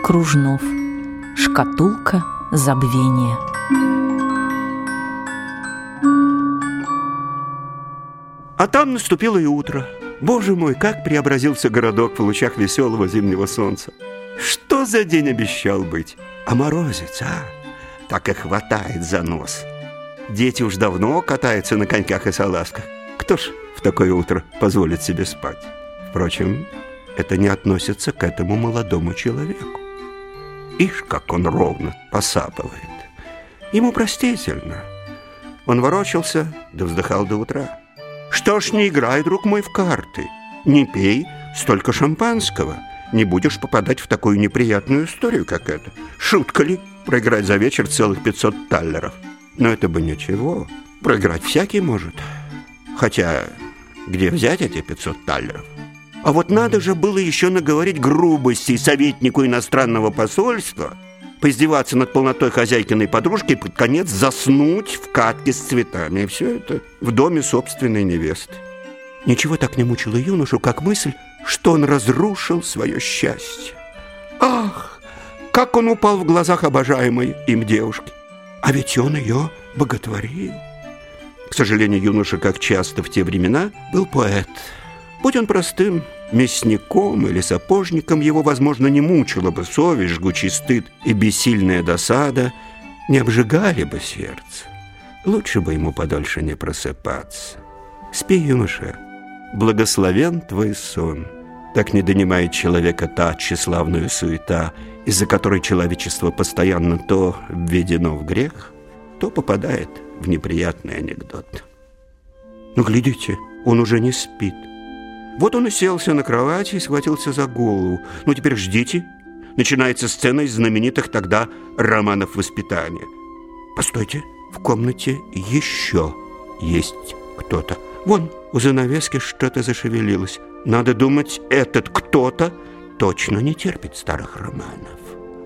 Кружнов. Шкатулка забвения. А там наступило и утро. Боже мой, как преобразился городок в лучах веселого зимнего солнца. Что за день обещал быть? А морозец, так и хватает за нос. Дети уж давно катаются на коньках и салазках. Кто ж в такое утро позволит себе спать? Впрочем, это не относится к этому молодому человеку. Ишь, как он ровно посапывает. Ему простительно. Он ворочался, да вздыхал до утра. Что ж, не играй, друг мой, в карты. Не пей столько шампанского. Не будешь попадать в такую неприятную историю, как эта. Шутка ли проиграть за вечер целых 500 таллеров? Но это бы ничего. Проиграть всякий может. Хотя, где взять эти 500 таллеров? А вот надо же было еще наговорить грубостей советнику иностранного посольства, поиздеваться над полнотой хозяйкиной подружки и под конец заснуть в катке с цветами. И все это в доме собственной невесты. Ничего так не мучило юношу, как мысль, что он разрушил свое счастье. Ах, как он упал в глазах обожаемой им девушки. А ведь он ее боготворил. К сожалению, юноша, как часто в те времена, был поэт. Будь он простым мясником или сапожником, его, возможно, не мучила бы совесть, жгучий стыд и бессильная досада, не обжигали бы сердце. Лучше бы ему подольше не просыпаться. Спи, юноша, благословен твой сон. Так не донимает человека та тщеславная суета, из-за которой человечество постоянно то введено в грех, то попадает в неприятный анекдот. Но глядите, он уже не спит. Вот он уселся на кровати и схватился за голову. Ну, теперь ждите. Начинается сцена из знаменитых тогда романов воспитания. Постойте, в комнате еще есть кто-то. Вон, у занавески что-то зашевелилось. Надо думать, этот кто-то точно не терпит старых романов.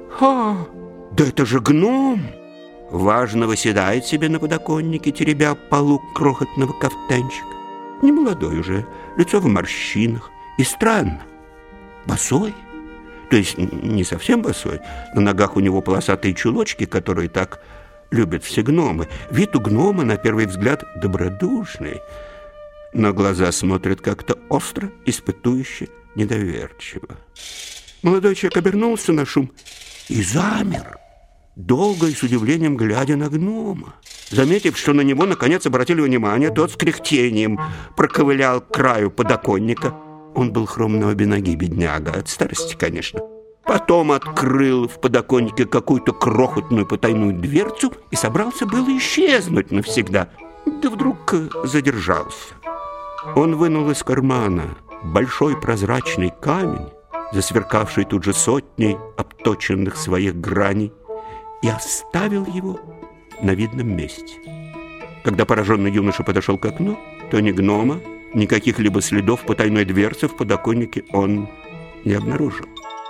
Да это же гном! Важно выседает себе на подоконнике, теребя полу крохотного кафтанчика. Немолодой уже, лицо в морщинах. И странно, босой. То есть не совсем босой. На ногах у него полосатые чулочки, которые так любят все гномы. Вид у гнома, на первый взгляд, добродушный, но глаза смотрят как-то остро, испытующе, недоверчиво. Молодой человек обернулся на шум и замер, долго и с удивлением глядя на гнома. Заметив, что на него наконец обратили внимание, тот с кряхтением проковылял к краю подоконника. Он был хром на обе ноги, бедняга, от старости, конечно. Потом открыл в подоконнике какую-то крохотную потайную дверцу и собрался было исчезнуть навсегда. Да вдруг задержался. Он вынул из кармана большой прозрачный камень, засверкавший тут же сотней обточенных своих граней, и оставил его на видном месте. Когда пораженный юноша подошел к окну, то ни гнома, ни каких-либо следов потайной дверцы в подоконнике он не обнаружил.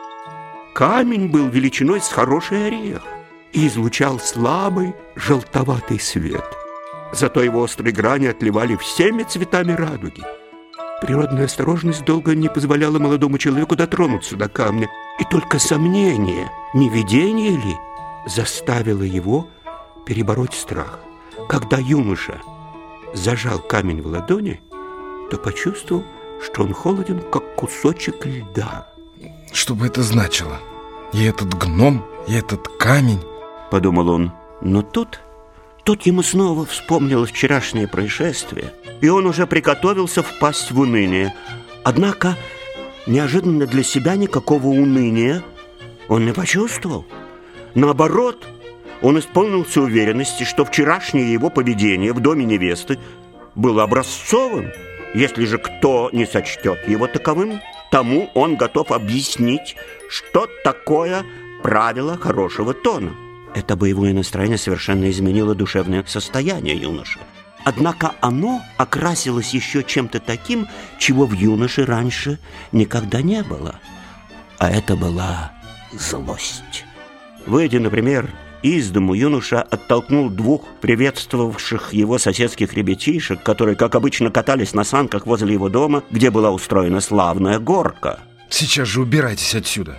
Камень был величиной с хороший орех и излучал слабый желтоватый свет. Зато его острые грани отливали всеми цветами радуги. Природная осторожность долго не позволяла молодому человеку дотронуться до камня, и только сомнение, не видение ли, заставило его перебороть страх. Когда юноша зажал камень в ладони, то почувствовал, что он холоден, как кусочек льда. Что бы это значило? И этот гном, и этот камень, подумал он. Но тут ему снова вспомнилось вчерашнее происшествие, и он уже приготовился впасть в уныние. Однако неожиданно для себя никакого уныния он не почувствовал. Наоборот, он исполнился уверенности, что вчерашнее его поведение в доме невесты было образцовым. Если же кто не сочтет его таковым, тому он готов объяснить, что такое правило хорошего тона. Это боевое настроение совершенно изменило душевное состояние юноши. Однако оно окрасилось еще чем-то таким, чего в юноше раньше никогда не было. А это была злость. Выйдя, например, из дому, юноша оттолкнул двух приветствовавших его соседских ребятишек, которые, как обычно, катались на санках возле его дома, где была устроена славная горка. Сейчас же убирайтесь отсюда.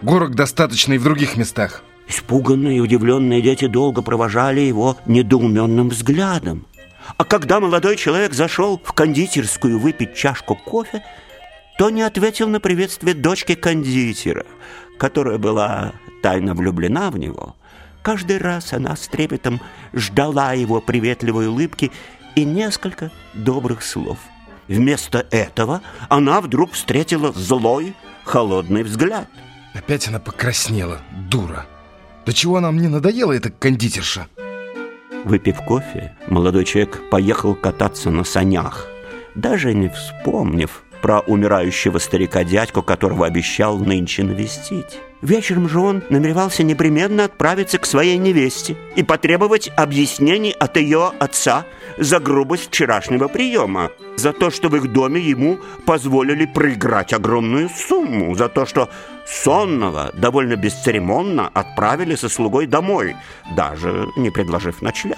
Горок достаточно и в других местах. Испуганные и удивленные дети долго провожали его недоуменным взглядом. А когда молодой человек зашел в кондитерскую выпить чашку кофе, то не ответил на приветствие дочки кондитера, которая была тайно влюблена в него. Каждый раз она с трепетом ждала его приветливой улыбки и несколько добрых слов. Вместо этого она вдруг встретила злой, холодный взгляд. Опять она покраснела, дура. Да чего она мне надоела, эта кондитерша? Выпив кофе, молодой человек поехал кататься на санях, даже не вспомнив про умирающего старика-дядьку, которого обещал нынче навестить. Вечером же он намеревался непременно отправиться к своей невесте и потребовать объяснений от ее отца за грубость вчерашнего приема, за то, что в их доме ему позволили проиграть огромную сумму, за то, что сонного довольно бесцеремонно отправили со слугой домой, даже не предложив ночлег.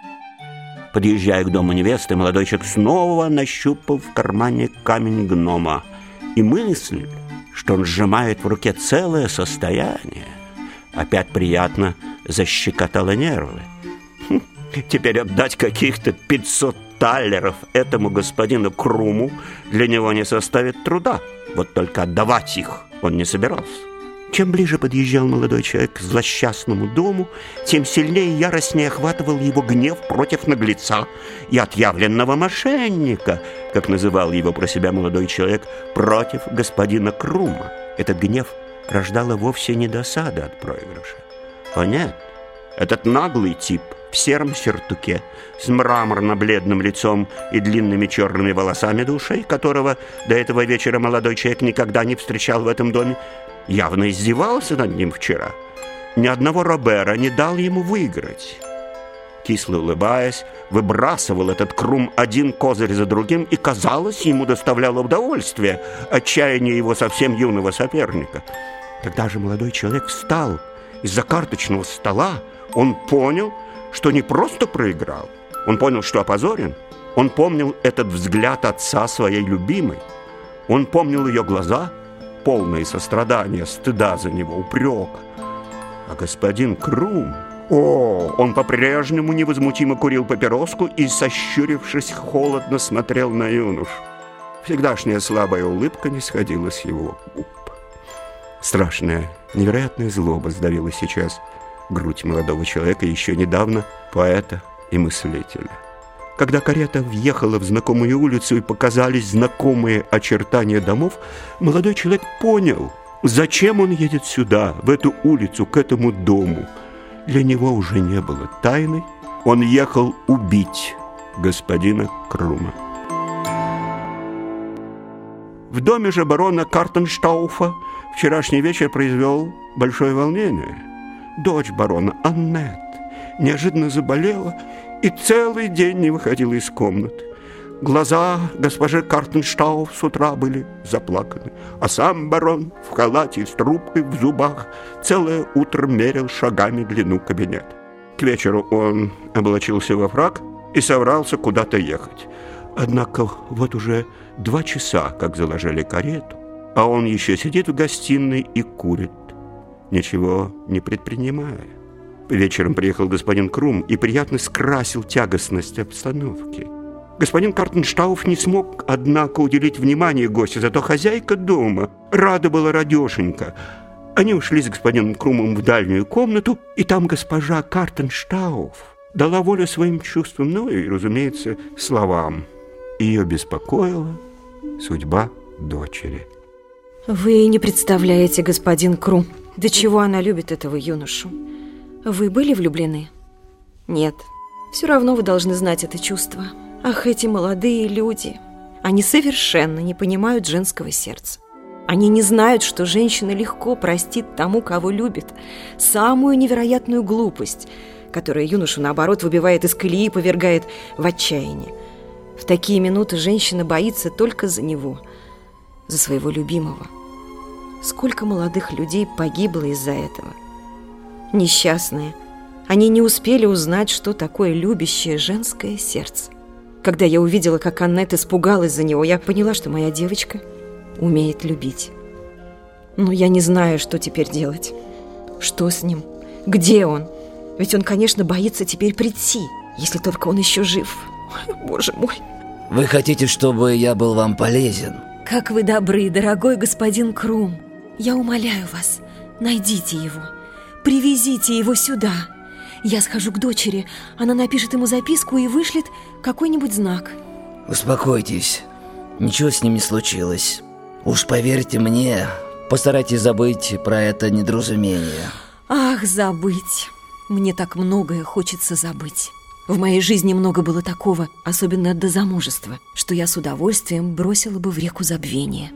Подъезжая к дому невесты, молодой человек снова нащупал в кармане камень гнома, и мысль, что он сжимает в руке целое состояние, опять приятно защекотала нервы. Теперь отдать каких-то 500 таллеров этому господину Круму для него не составит труда. Вот только отдавать их он не собирался. Чем ближе подъезжал молодой человек к злосчастному дому, тем сильнее и яростнее охватывал его гнев против наглеца и отъявленного мошенника, как называл его про себя молодой человек, против господина Крума. Этот гнев рождала вовсе не досада от проигрыша. О нет, этот наглый тип в сером сюртуке, с мраморно-бледным лицом и длинными черными волосами до ушей, которого до этого вечера молодой человек никогда не встречал в этом доме, явно издевался над ним вчера. Ни одного Робера не дал ему выиграть. Кисло улыбаясь, выбрасывал этот Крум один козырь за другим, и, казалось, ему доставляло удовольствие отчаяние его совсем юного соперника. Когда же молодой человек встал из-за карточного стола, он понял, что не просто проиграл, он понял, что опозорен. Он помнил этот взгляд отца своей любимой. Он помнил ее глаза, полные сострадания, стыда за него, упрека. А господин Крум, он по-прежнему невозмутимо курил папироску и, сощурившись, холодно смотрел на юношу. Всегдашняя слабая улыбка не сходила с его губ. Страшная, невероятная злоба сдавила сейчас грудь молодого человека, еще недавно поэта и мыслителя. Когда карета въехала в знакомую улицу и показались знакомые очертания домов, молодой человек понял, зачем он едет сюда, в эту улицу, к этому дому. Для него уже не было тайны, он ехал убить господина Крума. В доме же барона Картенштауфа вчерашний вечер произвел большое волнение. Дочь барона, Аннет, неожиданно заболела и целый день не выходила из комнаты. Глаза госпожи Картенштауф с утра были заплаканы, а сам барон в халате с трубкой в зубах целое утро мерил шагами длину кабинета. К вечеру он облачился во фрак и собрался куда-то ехать. Однако вот уже 2 часа, как заложили карету, а он еще сидит в гостиной и курит, ничего не предпринимая. Вечером приехал господин Крум и приятно скрасил тягостность обстановки. Господин Картенштауф не смог, однако, уделить внимание гостю, зато хозяйка дома рада была радешенька. Они ушли с господином Крумом в дальнюю комнату, и там госпожа Картенштауф дала волю своим чувствам, ну и, разумеется, словам. Ее беспокоила судьба дочери. Вы не представляете, господин Крум, до чего она любит этого юношу. Вы были влюблены? Нет. Все равно вы должны знать это чувство. Ах, эти молодые люди. Они совершенно не понимают женского сердца. Они не знают, что женщина легко простит тому, кого любит, самую невероятную глупость, которая юношу, наоборот, выбивает из колеи и повергает в отчаяние. В такие минуты женщина боится только за него, за своего любимого. Сколько молодых людей погибло из-за этого. Несчастные. Они не успели узнать, что такое любящее женское сердце. Когда я увидела, как Аннет испугалась за него, я поняла, что моя девочка умеет любить. Но я не знаю, что теперь делать. Что с ним? Где он? Ведь он, конечно, боится теперь прийти, если только он еще жив. Ой, Боже мой. Вы хотите, чтобы я был вам полезен? Как вы добры, дорогой господин Крум. Я умоляю вас, найдите его. Привезите его сюда. Я схожу к дочери. Она напишет ему записку и вышлет какой-нибудь знак. Успокойтесь. Ничего с ним не случилось. Уж поверьте мне, постарайтесь забыть про это недоразумение. Ах, забыть. Мне так многое хочется забыть. В моей жизни много было такого, особенно до замужества, что я с удовольствием бросила бы в реку забвения.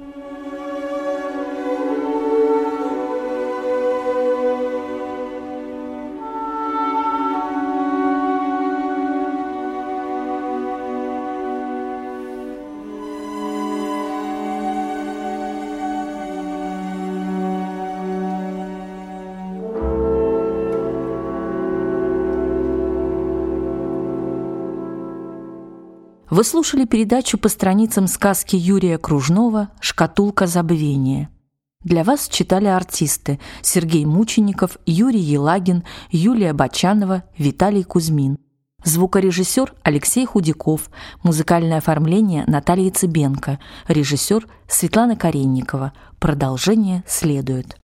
Вы слушали передачу по страницам сказки Юрия Кружнова «Шкатулка забвения». Для вас читали артисты Сергей Мучеников, Юрий Елагин, Юлия Бочанова, Виталий Кузьмин. Звукорежиссер Алексей Худяков, музыкальное оформление Наталья Цыбенко, режиссер Светлана Каренникова. Продолжение следует.